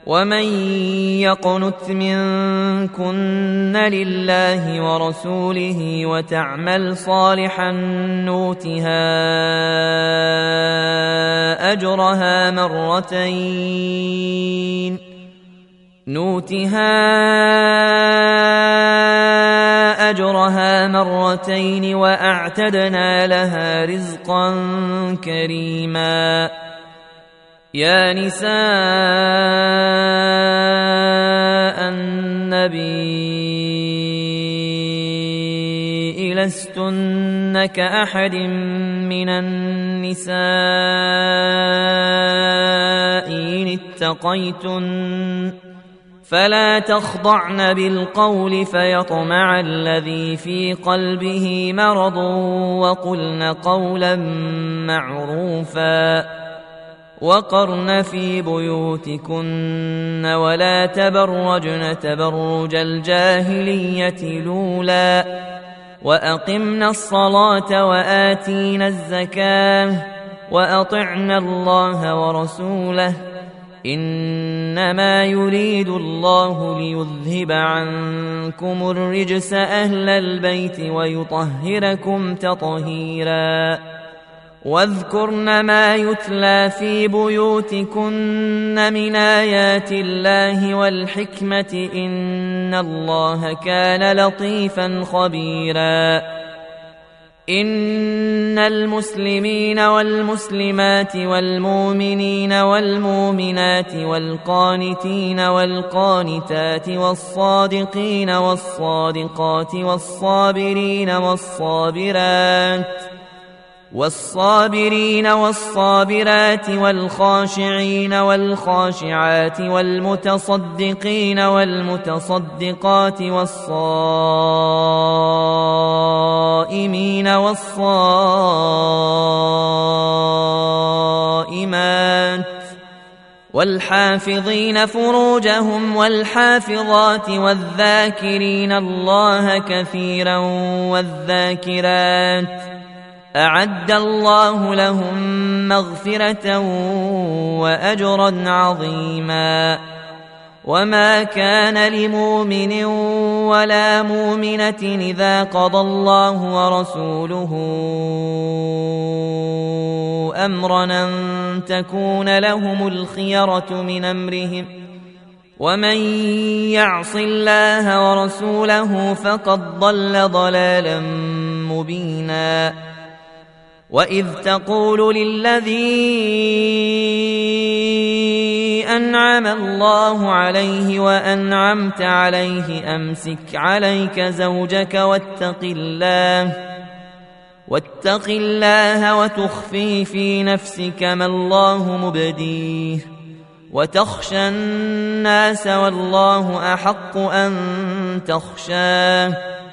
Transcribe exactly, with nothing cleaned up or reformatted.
ومن يقنت منكن لله ورسوله وتعمل صالحا نؤتها أجرها مرتين نؤتها أجرها مرتين وأعتدنا لها رزقا كريما. يا نساء النبي لستن كأحد من النساء إن اتقيتن فلا تخضعن بالقول فيطمع الذي في قلبه مرض وقلن قولا معروفا وقرن في بيوتكن ولا تبرجن تبرج الجاهلية الأولى وأقمنا الصلاة وآتينا الزكاة وأطعنا الله ورسوله إنما يريد الله ليذهب عنكم الرجس أهل البيت ويطهركم تطهيرا. واذكرن ما يتلى في بيوتكن من آيات الله والحكمة إن الله كان لطيفا خبيرا. إن المسلمين والمسلمات والمؤمنين والمؤمنات والقانتين والقانتات والصادقين والصادقات والصابرين والصابرات والصابرين والصابرات والخاشعين والخاشعات والمتصدقين والمتصدقات والصائمين والصائمات والحافظين فروجهم والحافظات والذاكرين الله كثيرا والذاكرات أعد الله لهم مغفرة وأجرا عظيما. وما كان لمؤمن ولا مؤمنة إذا قضى الله ورسوله أمرا أن تكون لهم الخيرة من أمرهم ومن يعص الله ورسوله فقد ضل ضلالا مبينا. وإذ تقول للذي أنعم الله عليه وأنعمت عليه أمسك عليك زوجك واتق الله واتق الله وتخفي في نفسك ما الله مبديه وتخشى الناس والله أحق أن تخشاه